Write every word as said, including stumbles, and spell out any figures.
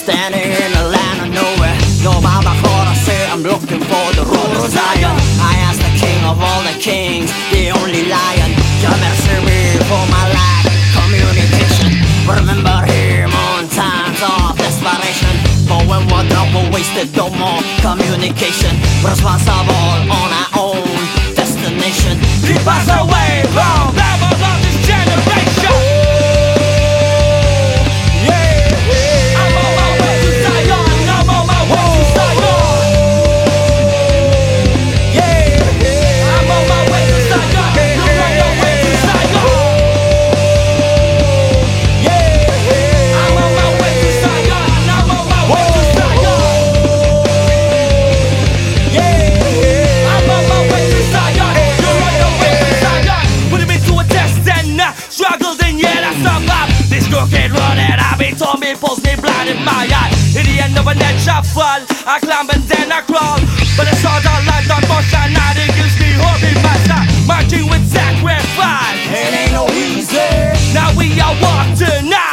Standing in a land of nowhere, no mama I say I'm looking for the road to Zion. I ask the king of all the kings, the only lion. Jah mercy me for my life, communication. Remember him on times of desperation. But when we're done, we're wasted, no more communication. Responsible on our own destination. Keep us away from devils of this generation. Crooked road that I be told me pulls me blind in my eye. In the end of a net I fall, I climb and then I crawl. But it's all the light on motion, now it gives me hope in my side. Marching with sacrifice, it ain't no easy. Now we are walking tonight.